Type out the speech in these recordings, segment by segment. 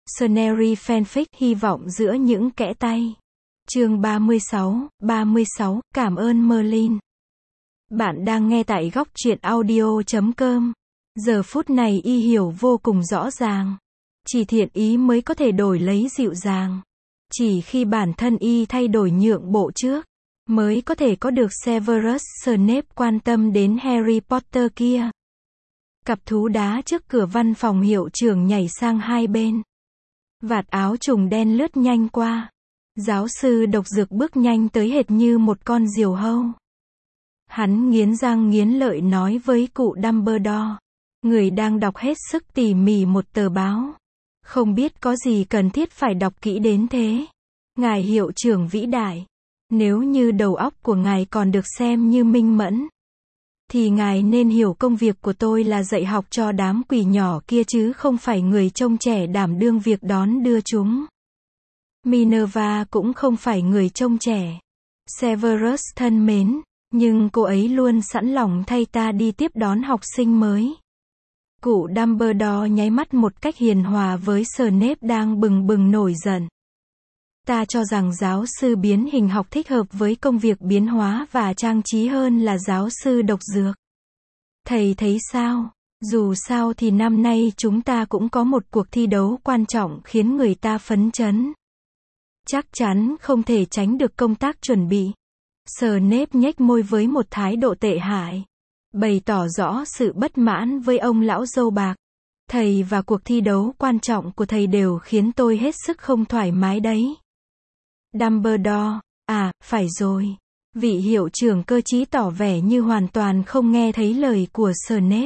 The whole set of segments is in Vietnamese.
Scenery fanfic hy vọng giữa những kẽ tay. Chương 36, cảm ơn Merlin. Bạn đang nghe tại góc truyện audio.com. Giờ phút này y hiểu vô cùng rõ ràng. Chỉ thiện ý mới có thể đổi lấy dịu dàng. Chỉ khi bản thân y thay đổi nhượng bộ trước, mới có thể có được Severus Snape quan tâm đến Harry Potter kia. Cặp thú đá trước cửa văn phòng hiệu trưởng nhảy sang hai bên. Vạt áo trùng đen lướt nhanh qua. Giáo sư độc dược bước nhanh tới hệt như một con diều hâu. Hắn nghiến răng nghiến lợi nói với cụ Dumbledore, người đang đọc hết sức tỉ mỉ một tờ báo. Không biết có gì cần thiết phải đọc kỹ đến thế. Ngài hiệu trưởng vĩ đại, nếu như đầu óc của ngài còn được xem như minh mẫn, thì ngài nên hiểu công việc của tôi là dạy học cho đám quỷ nhỏ kia chứ không phải người trông trẻ đảm đương việc đón đưa chúng. Minerva cũng không phải người trông trẻ. Severus thân mến, nhưng cô ấy luôn sẵn lòng thay ta đi tiếp đón học sinh mới. Cụ Dumbledore nháy mắt một cách hiền hòa với Snape đang bừng bừng nổi giận. Ta cho rằng giáo sư biến hình học thích hợp với công việc biến hóa và trang trí hơn là giáo sư độc dược. Thầy thấy sao? Dù sao thì năm nay chúng ta cũng có một cuộc thi đấu quan trọng khiến người ta phấn chấn. Chắc chắn không thể tránh được công tác chuẩn bị. Snape nhếch môi với một thái độ tệ hại, bày tỏ rõ sự bất mãn với ông lão râu bạc. Thầy và cuộc thi đấu quan trọng của thầy đều khiến tôi hết sức không thoải mái đấy. Dumbledore, phải rồi. Vị hiệu trưởng cơ trí tỏ vẻ như hoàn toàn không nghe thấy lời của Snape.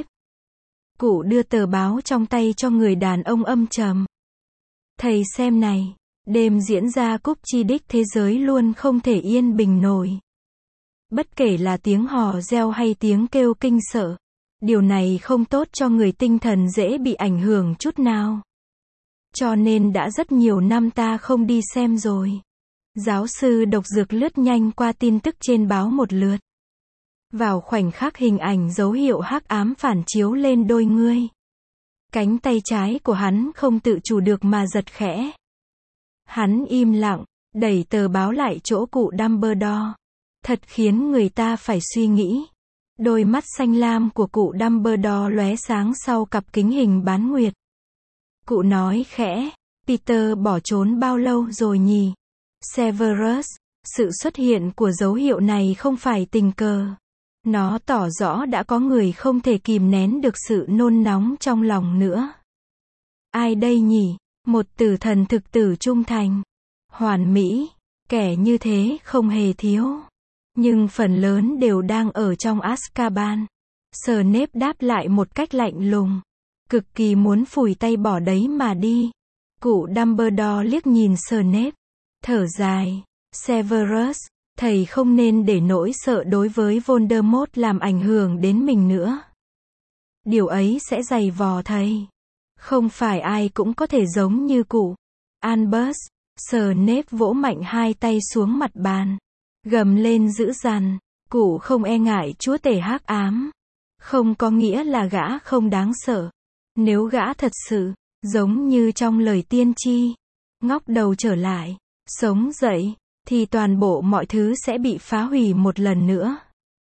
Cụ đưa tờ báo trong tay cho người đàn ông âm trầm. Thầy xem này, đêm diễn ra cúp Quidditch thế giới luôn không thể yên bình nổi. Bất kể là tiếng hò reo hay tiếng kêu kinh sợ, điều này không tốt cho người tinh thần dễ bị ảnh hưởng chút nào. Cho nên đã rất nhiều năm ta không đi xem rồi. Giáo sư độc dược lướt nhanh qua tin tức trên báo một lượt. Vào khoảnh khắc hình ảnh dấu hiệu hắc ám phản chiếu lên đôi ngươi. Cánh tay trái của hắn không tự chủ được mà giật khẽ. Hắn im lặng, đẩy tờ báo lại chỗ cụ Dumbledore. Thật khiến người ta phải suy nghĩ. Đôi mắt xanh lam của cụ Dumbledore lóe sáng sau cặp kính hình bán nguyệt. Cụ nói khẽ, Peter bỏ trốn bao lâu rồi nhỉ? Severus, sự xuất hiện của dấu hiệu này không phải tình cờ. Nó tỏ rõ đã có người không thể kìm nén được sự nôn nóng trong lòng nữa. Ai đây nhỉ? Một tử thần thực tử trung thành, hoàn mỹ, kẻ như thế không hề thiếu. Nhưng phần lớn đều đang ở trong Azkaban. Snape đáp lại một cách lạnh lùng. Cực kỳ muốn phủi tay bỏ đấy mà đi. Cụ Dumbledore liếc nhìn Snape. Thở dài. Severus, thầy không nên để nỗi sợ đối với Voldemort làm ảnh hưởng đến mình nữa. Điều ấy sẽ dày vò thầy. Không phải ai cũng có thể giống như cụ. Albus, Snape vỗ mạnh hai tay xuống mặt bàn. Gầm lên dữ dằn, cụ không e ngại chúa tể hắc ám. Không có nghĩa là gã không đáng sợ. Nếu gã thật sự, giống như trong lời tiên tri, ngóc đầu trở lại, sống dậy, thì toàn bộ mọi thứ sẽ bị phá hủy một lần nữa.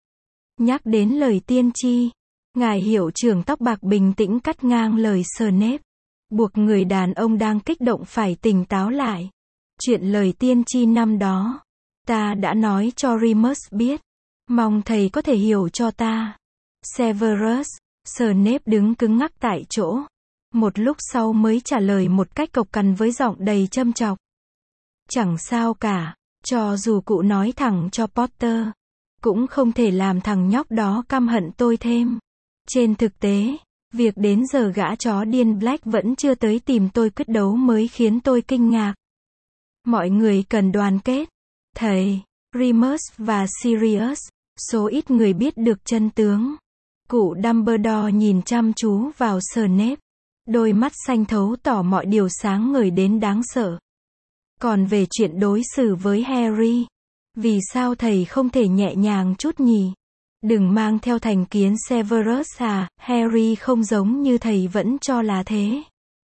Nhắc đến lời tiên tri, ngài hiệu trưởng tóc bạc bình tĩnh cắt ngang lời Snape, buộc người đàn ông đang kích động phải tỉnh táo lại. Chuyện lời tiên tri năm đó, ta đã nói cho Remus biết. Mong thầy có thể hiểu cho ta. Severus, Snape đứng cứng ngắc tại chỗ. Một lúc sau mới trả lời một cách cộc cằn với giọng đầy châm chọc. Chẳng sao cả, cho dù cụ nói thẳng cho Potter, cũng không thể làm thằng nhóc đó căm hận tôi thêm. Trên thực tế, việc đến giờ gã chó điên Black vẫn chưa tới tìm tôi quyết đấu mới khiến tôi kinh ngạc. Mọi người cần đoàn kết. Thầy, Remus và Sirius, số ít người biết được chân tướng. Cụ Dumbledore nhìn chăm chú vào Snape. Đôi mắt xanh thấu tỏ mọi điều sáng ngời đến đáng sợ. Còn về chuyện đối xử với Harry, vì sao thầy không thể nhẹ nhàng chút nhỉ? Đừng mang theo thành kiến Severus Harry không giống như thầy vẫn cho là thế.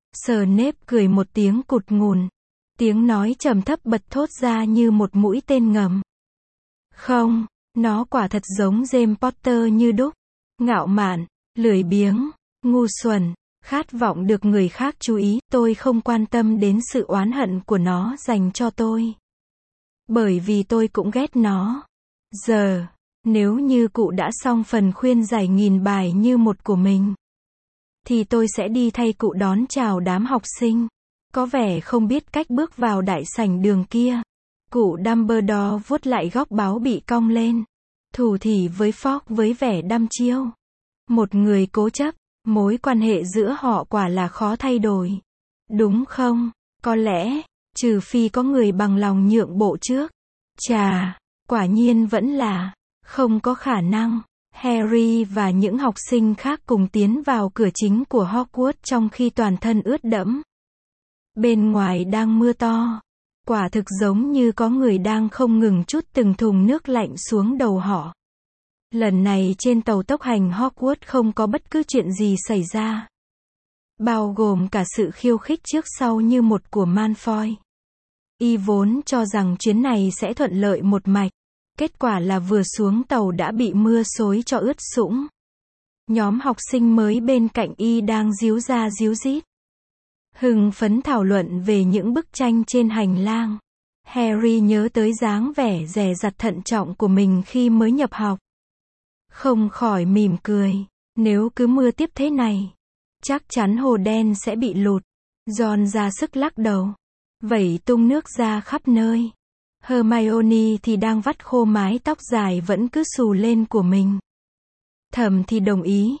Snape cười một tiếng cụt ngùn. Tiếng nói trầm thấp bật thốt ra như một mũi tên ngầm. Không, nó quả thật giống James Potter như đúc. Ngạo mạn, lười biếng, ngu xuẩn, khát vọng được người khác chú ý. Tôi không quan tâm đến sự oán hận của nó dành cho tôi. Bởi vì tôi cũng ghét nó. Giờ, nếu như cụ đã xong phần khuyên giải nghìn bài như một của mình, thì tôi sẽ đi thay cụ đón chào đám học sinh. Có vẻ không biết cách bước vào đại sảnh đường kia. Cụ Dumbledore vuốt lại góc báo bị cong lên. Thủ thỉ với Fogg với vẻ đăm chiêu. Một người cố chấp, mối quan hệ giữa họ quả là khó thay đổi. Đúng không? Có lẽ, trừ phi có người bằng lòng nhượng bộ trước. Chà, quả nhiên vẫn là, không có khả năng. Harry và những học sinh khác cùng tiến vào cửa chính của Hogwarts trong khi toàn thân ướt đẫm. Bên ngoài đang mưa to. Quả thực giống như có người đang không ngừng trút từng thùng nước lạnh xuống đầu họ. Lần này trên tàu tốc hành Hogwarts không có bất cứ chuyện gì xảy ra. Bao gồm cả sự khiêu khích trước sau như một của Malfoy. Y vốn cho rằng chuyến này sẽ thuận lợi một mạch. Kết quả là vừa xuống tàu đã bị mưa xối cho ướt sũng. Nhóm học sinh mới bên cạnh Y đang díu ra díu dít. Hưng phấn thảo luận về những bức tranh trên hành lang. Harry nhớ tới dáng vẻ dè dặt thận trọng của mình khi mới nhập học. Không khỏi mỉm cười. Nếu cứ mưa tiếp thế này, chắc chắn hồ đen sẽ bị lụt. Ron ra sức lắc đầu. Vẩy tung nước ra khắp nơi. Hermione thì đang vắt khô mái tóc dài vẫn cứ xù lên của mình. Thầm thì đồng ý,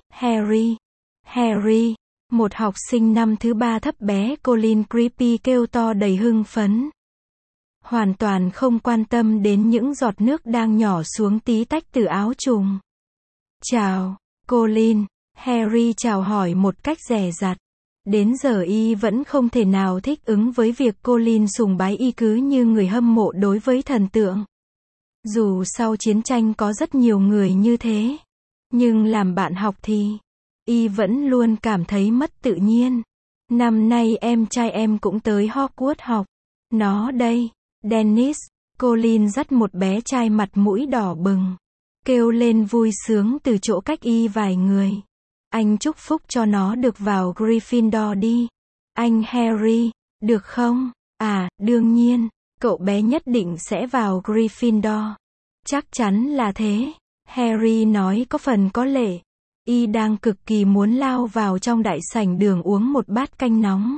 Harry. Một học sinh năm thứ 3 thấp bé Colin Creepy kêu to đầy hưng phấn. Hoàn toàn không quan tâm đến những giọt nước đang nhỏ xuống tí tách từ áo trùng. Chào, Colin. Harry chào hỏi một cách dè dặt. Đến giờ Y vẫn không thể nào thích ứng với việc Colin sùng bái Y cứ như người hâm mộ đối với thần tượng. Dù sau chiến tranh có rất nhiều người như thế, nhưng làm bạn học thì Y vẫn luôn cảm thấy mất tự nhiên. Năm nay em trai em cũng tới Hogwarts học. Nó đây, Dennis. Colin dắt một bé trai mặt mũi đỏ bừng. Kêu lên vui sướng từ chỗ cách Y vài người. Anh chúc phúc cho nó được vào Gryffindor đi. Anh Harry, được không? À, đương nhiên, cậu bé nhất định sẽ vào Gryffindor. Chắc chắn là thế. Harry nói có phần có lệ. Y đang cực kỳ muốn lao vào trong đại sảnh đường uống một bát canh nóng.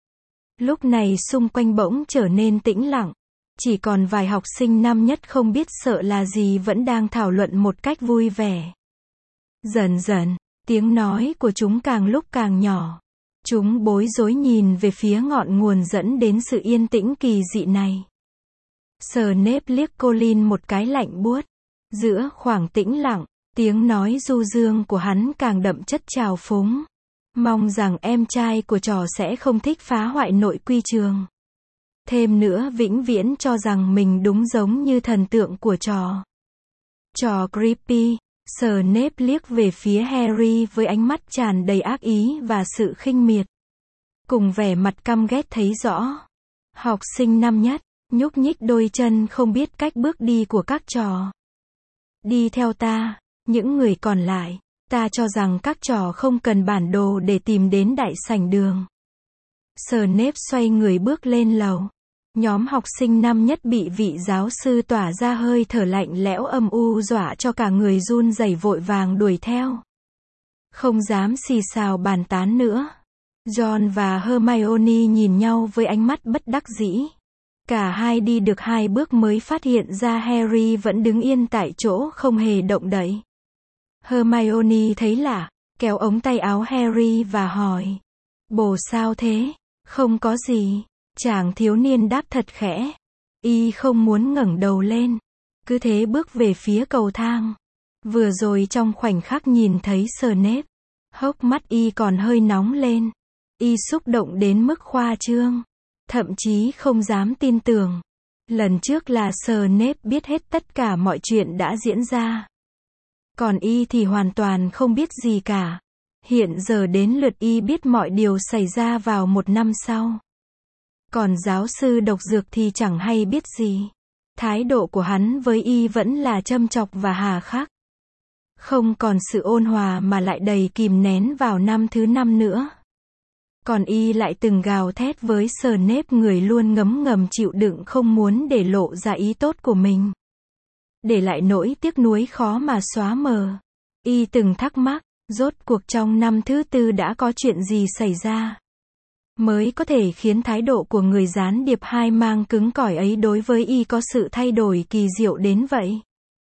Lúc này xung quanh bỗng trở nên tĩnh lặng. Chỉ còn vài học sinh năm nhất không biết sợ là gì vẫn đang thảo luận một cách vui vẻ. Dần dần, tiếng nói của chúng càng lúc càng nhỏ. Chúng bối rối nhìn về phía ngọn nguồn dẫn đến sự yên tĩnh kỳ dị này. Snape liếc Colin một cái lạnh buốt. Giữa khoảng tĩnh lặng, tiếng nói du dương của hắn càng đậm chất trào phúng. Mong rằng em trai của trò sẽ không thích phá hoại nội quy trường. Thêm nữa vĩnh viễn cho rằng mình đúng giống như thần tượng của trò. Trò Creepy. Snape liếc về phía Harry với ánh mắt tràn đầy ác ý và sự khinh miệt. Cùng vẻ mặt căm ghét thấy rõ. Học sinh năm nhất, nhúc nhích đôi chân không biết cách bước đi của các trò. Đi theo ta, những người còn lại, ta cho rằng các trò không cần bản đồ để tìm đến đại sảnh đường. Snape xoay người bước lên lầu. Nhóm học sinh năm nhất bị vị giáo sư tỏa ra hơi thở lạnh lẽo âm u dọa cho cả người run rẩy vội vàng đuổi theo. Không dám xì xào bàn tán nữa. Ron và Hermione nhìn nhau với ánh mắt bất đắc dĩ. Cả hai đi được 2 bước mới phát hiện ra Harry vẫn đứng yên tại chỗ không hề động đậy. Hermione thấy lạ, kéo ống tay áo Harry và hỏi. Bồ sao thế? Không có gì. Chàng thiếu niên đáp thật khẽ. Y không muốn ngẩng đầu lên. Cứ thế bước về phía cầu thang. Vừa rồi trong khoảnh khắc nhìn thấy Snape, hốc mắt Y còn hơi nóng lên. Y xúc động đến mức khoa trương. Thậm chí không dám tin tưởng. Lần trước là Snape biết hết tất cả mọi chuyện đã diễn ra. Còn Y thì hoàn toàn không biết gì cả. Hiện giờ đến lượt y biết mọi điều xảy ra vào một năm sau. Còn giáo sư độc dược thì chẳng hay biết gì. Thái độ của hắn với y vẫn là châm chọc và hà khắc. Không còn sự ôn hòa mà lại đầy kìm nén vào năm thứ 5 nữa. Còn y lại từng gào thét với Snape, người luôn ngấm ngầm chịu đựng không muốn để lộ ra ý tốt của mình. Để lại nỗi tiếc nuối khó mà xóa mờ. Y từng thắc mắc, rốt cuộc trong năm thứ 4 đã có chuyện gì xảy ra mới có thể khiến thái độ của người gián điệp hai mang cứng cỏi ấy đối với y có sự thay đổi kỳ diệu đến vậy.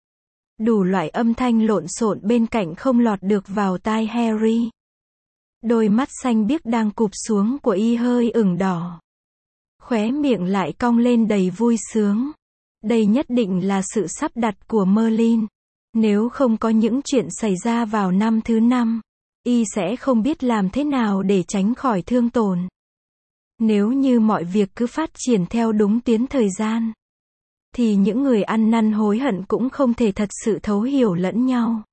Đủ loại âm thanh lộn xộn bên cạnh không lọt được vào tai Harry. Đôi mắt xanh biếc đang cụp xuống của y hơi ửng đỏ. Khóe miệng lại cong lên đầy vui sướng. Đây nhất định là sự sắp đặt của Merlin. Nếu không có những chuyện xảy ra vào năm thứ 5, y sẽ không biết làm thế nào để tránh khỏi thương tổn. Nếu như mọi việc cứ phát triển theo đúng tuyến thời gian, thì những người ăn năn hối hận cũng không thể thật sự thấu hiểu lẫn nhau.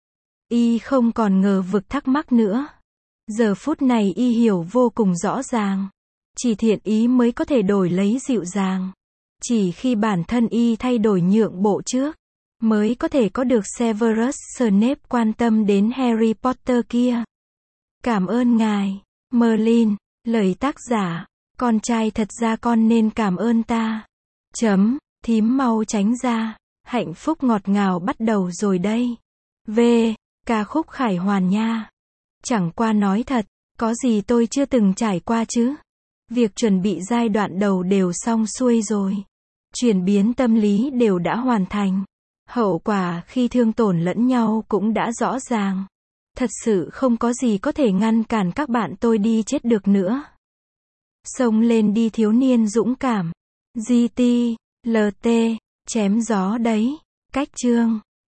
Y không còn ngờ vực thắc mắc nữa. Giờ phút này y hiểu vô cùng rõ ràng. Chỉ thiện ý mới có thể đổi lấy dịu dàng. Chỉ khi bản thân y thay đổi nhượng bộ trước, mới có thể có được Severus Snape quan tâm đến Harry Potter kia. Cảm ơn ngài, Merlin. Lời tác giả, con trai thật ra con nên cảm ơn ta. Thím mau tránh ra, hạnh phúc ngọt ngào bắt đầu rồi đây. Ca khúc khải hoàn nha. Chẳng qua nói thật, có gì tôi chưa từng trải qua chứ. Việc chuẩn bị giai đoạn đầu đều xong xuôi rồi. Chuyển biến tâm lý đều đã hoàn thành. Hậu quả khi thương tổn lẫn nhau cũng đã rõ ràng. Thật sự không có gì có thể ngăn cản các bạn tôi đi chết được nữa. Xông lên đi thiếu niên dũng cảm. GT, LT, chém gió đấy. Cách chương